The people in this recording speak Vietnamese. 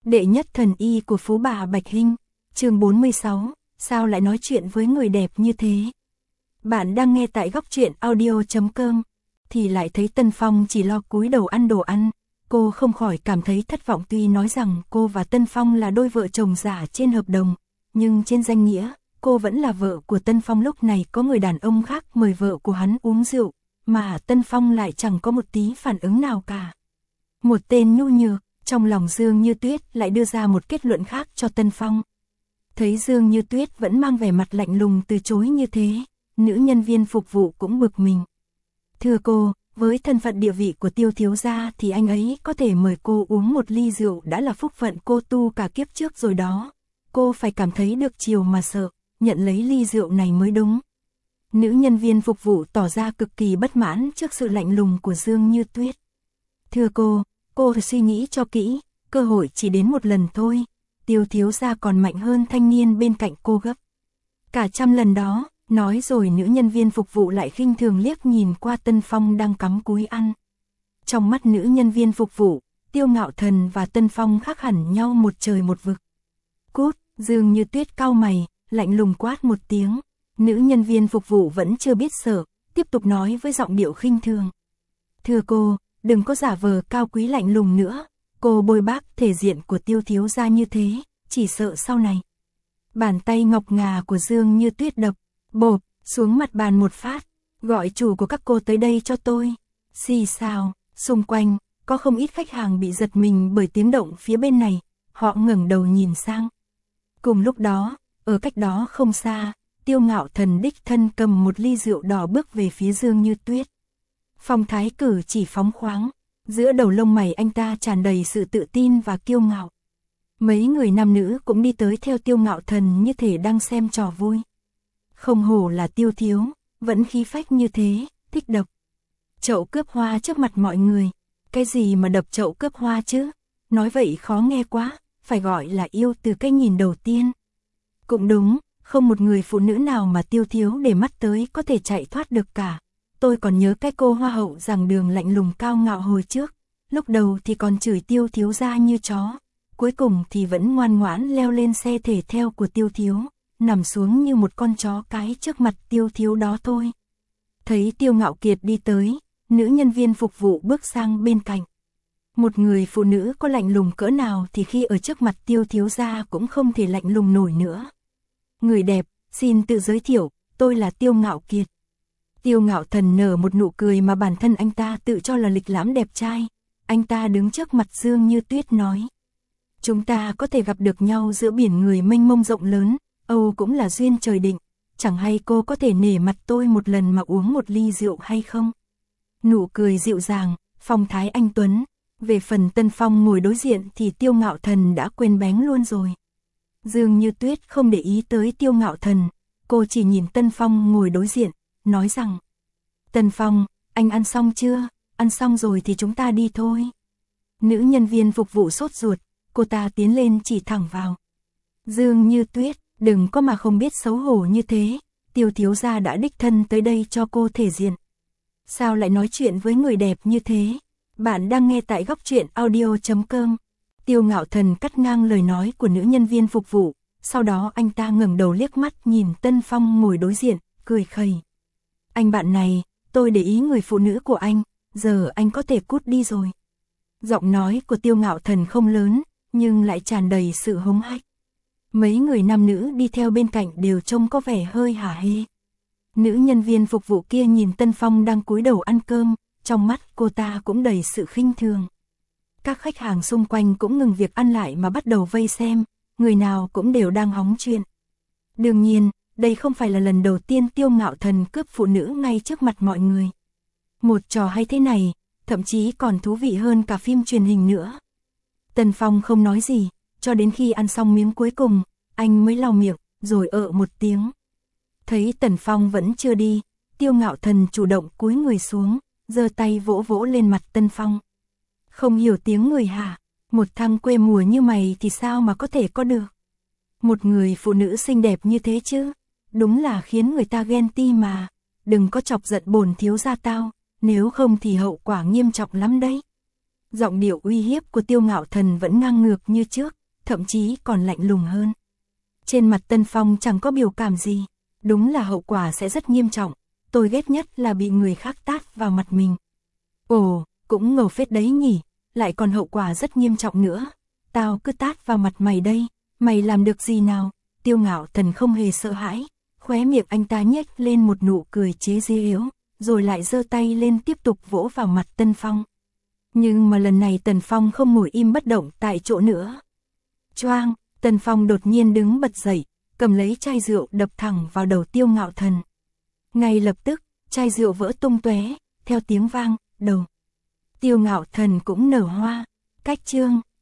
Đệ nhất thần y của Phú Bà Bạch Hinh, chương 46, sao lại nói chuyện với người đẹp như thế? Bạn đang nghe tại góc truyện audio.com, thì lại thấy Tân Phong chỉ lo cúi đầu ăn đồ ăn, cô không khỏi cảm thấy thất vọng tuy nói rằng cô và Tân Phong là đôi vợ chồng giả trên hợp đồng, nhưng trên danh nghĩa, cô vẫn là vợ của Tân Phong. Lúc này có người đàn ông khác mời vợ của hắn uống rượu, mà Tân Phong lại chẳng có một tí phản ứng nào cả. Một tên nhu nhược, trong lòng Dương Như Tuyết lại đưa ra một kết luận khác cho Tân Phong. Thấy Dương Như Tuyết vẫn mang vẻ mặt lạnh lùng từ chối như thế, nữ nhân viên phục vụ cũng bực mình. Thưa cô, với thân phận địa vị của Tiêu thiếu gia thì anh ấy có thể mời cô uống một ly rượu đã là phúc phận cô tu cả kiếp trước rồi đó. Cô phải cảm thấy được chiều mà sợ, nhận lấy ly rượu này mới đúng. Nữ nhân viên phục vụ tỏ ra cực kỳ bất mãn trước sự lạnh lùng của Dương Như Tuyết. Thưa cô suy nghĩ cho kỹ, cơ hội chỉ đến một lần thôi. Tiêu thiếu gia còn mạnh hơn thanh niên bên cạnh cô gấp cả trăm lần đó. Nói rồi nữ nhân viên phục vụ lại khinh thường liếc nhìn qua Tân Phong đang cắm cúi ăn. Trong mắt nữ nhân viên phục vụ, Tiêu Ngạo Thần và Tân Phong khác hẳn nhau một trời một vực. Cút, Dương Như Tuyết cau mày, lạnh lùng quát một tiếng. Nữ nhân viên phục vụ vẫn chưa biết sợ, tiếp tục nói với giọng điệu khinh thường. Thưa cô, đừng có giả vờ cao quý lạnh lùng nữa. Cô bôi bác thể diện của Tiêu thiếu gia như thế, chỉ sợ sau này. Bàn tay ngọc ngà của Dương Như Tuyết đập bộp xuống mặt bàn một phát, gọi chủ của các cô tới đây cho tôi. Xì xào, xung quanh có không ít khách hàng bị giật mình bởi tiếng động phía bên này, họ ngẩng đầu nhìn sang. Cùng lúc đó, ở cách đó không xa, Tiêu Ngạo Thần đích thân cầm một ly rượu đỏ bước về phía Dương Như Tuyết. Phong thái cử chỉ phóng khoáng, giữa đầu lông mày anh ta tràn đầy sự tự tin và kiêu ngạo. Mấy người nam nữ cũng đi tới theo Tiêu Ngạo Thần như thể đang xem trò vui. Không hổ là Tiêu thiếu, vẫn khí phách như thế, thích đập chậu cướp hoa trước mặt mọi người. Cái gì mà đập chậu cướp hoa chứ? Nói vậy khó nghe quá, phải gọi là yêu từ cái nhìn đầu tiên. Cũng đúng, không một người phụ nữ nào mà Tiêu thiếu để mắt tới có thể chạy thoát được cả. Tôi còn nhớ cái cô hoa hậu giảng đường lạnh lùng cao ngạo hồi trước, lúc đầu thì còn chửi Tiêu thiếu gia như chó, cuối cùng thì vẫn ngoan ngoãn leo lên xe thể thao của Tiêu thiếu, nằm xuống như một con chó cái trước mặt Tiêu thiếu đó thôi. Thấy Tiêu Ngạo Kiệt đi tới, nữ nhân viên phục vụ bước sang bên cạnh. Một người phụ nữ có lạnh lùng cỡ nào thì khi ở trước mặt Tiêu thiếu gia cũng không thể lạnh lùng nổi nữa. Người đẹp, xin tự giới thiệu, tôi là Tiêu Ngạo Kiệt. Tiêu Ngạo Thần nở một nụ cười mà bản thân anh ta tự cho là lịch lãm đẹp trai. Anh ta đứng trước mặt Dương Như Tuyết nói. Chúng ta có thể gặp được nhau giữa biển người mênh mông rộng lớn, Âu cũng là duyên trời định. Chẳng hay cô có thể nể mặt tôi một lần mà uống một ly rượu hay không? Nụ cười dịu dàng, phong thái anh tuấn. Về phần Tân Phong ngồi đối diện thì Tiêu Ngạo Thần đã quên bén luôn rồi. Dương Như Tuyết không để ý tới Tiêu Ngạo Thần, cô chỉ nhìn Tân Phong ngồi đối diện, nói rằng: Tân Phong, anh ăn xong chưa? Ăn xong rồi thì chúng ta đi thôi. Nữ nhân viên phục vụ sốt ruột, cô ta tiến lên chỉ thẳng vào. Dương Như Tuyết, đừng có mà không biết xấu hổ như thế, Tiêu thiếu gia đã đích thân tới đây cho cô thể diện. Sao lại nói chuyện với người đẹp như thế? Bạn đang nghe tại góc truyện audio.com. Tiêu Ngạo Thần cắt ngang lời nói của nữ nhân viên phục vụ, sau đó anh ta ngẩng đầu liếc mắt nhìn Tân Phong ngồi đối diện, cười khẩy. Anh bạn này, tôi để ý người phụ nữ của anh, giờ anh có thể cút đi rồi. Giọng nói của Tiêu Ngạo Thần không lớn, nhưng lại tràn đầy sự hống hách. Mấy người nam nữ đi theo bên cạnh đều trông có vẻ hơi hả hê. Nữ nhân viên phục vụ kia nhìn Tân Phong đang cúi đầu ăn cơm, trong mắt cô ta cũng đầy sự khinh thường. Các khách hàng xung quanh cũng ngừng việc ăn lại mà bắt đầu vây xem, người nào cũng đều đang hóng chuyện. Đương nhiên, đây không phải là lần đầu tiên Tiêu Ngạo Thần cướp phụ nữ ngay trước mặt mọi người. Một trò hay thế này, thậm chí còn thú vị hơn cả phim truyền hình nữa. Tân Phong không nói gì, cho đến khi ăn xong miếng cuối cùng, anh mới lau miệng, rồi một tiếng. Thấy Tần Phong vẫn chưa đi, Tiêu Ngạo Thần chủ động cúi người xuống, giơ tay vỗ vỗ lên mặt Tân Phong. Không hiểu tiếng người hả? Một thằng quê mùa như mày thì sao mà có thể có được? Một người phụ nữ xinh đẹp như thế chứ? Đúng là khiến người ta ghen ti mà. Đừng có chọc giận bổn thiếu gia tao, nếu không thì hậu quả nghiêm trọng lắm đấy. Giọng điệu uy hiếp của Tiêu Ngạo Thần vẫn ngang ngược như trước, thậm chí còn lạnh lùng hơn. Trên mặt Tân Phong chẳng có biểu cảm gì, đúng là hậu quả sẽ rất nghiêm trọng, tôi ghét nhất là bị người khác tát vào mặt mình. Ồ, cũng ngầu phết đấy nhỉ, lại còn hậu quả rất nghiêm trọng nữa. Tao cứ tát vào mặt mày đây, mày làm được gì nào? Tiêu Ngạo Thần không hề sợ hãi, khóe miệng anh ta nhếch lên một nụ cười chế giễu, rồi lại giơ tay lên tiếp tục vỗ vào mặt Tân Phong. Nhưng mà lần này Tần Phong không ngồi im bất động tại chỗ nữa. Choang, Tần Phong đột nhiên đứng bật dậy, cầm lấy chai rượu đập thẳng vào đầu Tiêu Ngạo Thần. Ngay lập tức, chai rượu vỡ tung tóe, theo tiếng vang, đầu Tiêu Ngạo Thần cũng nở hoa. Cách chương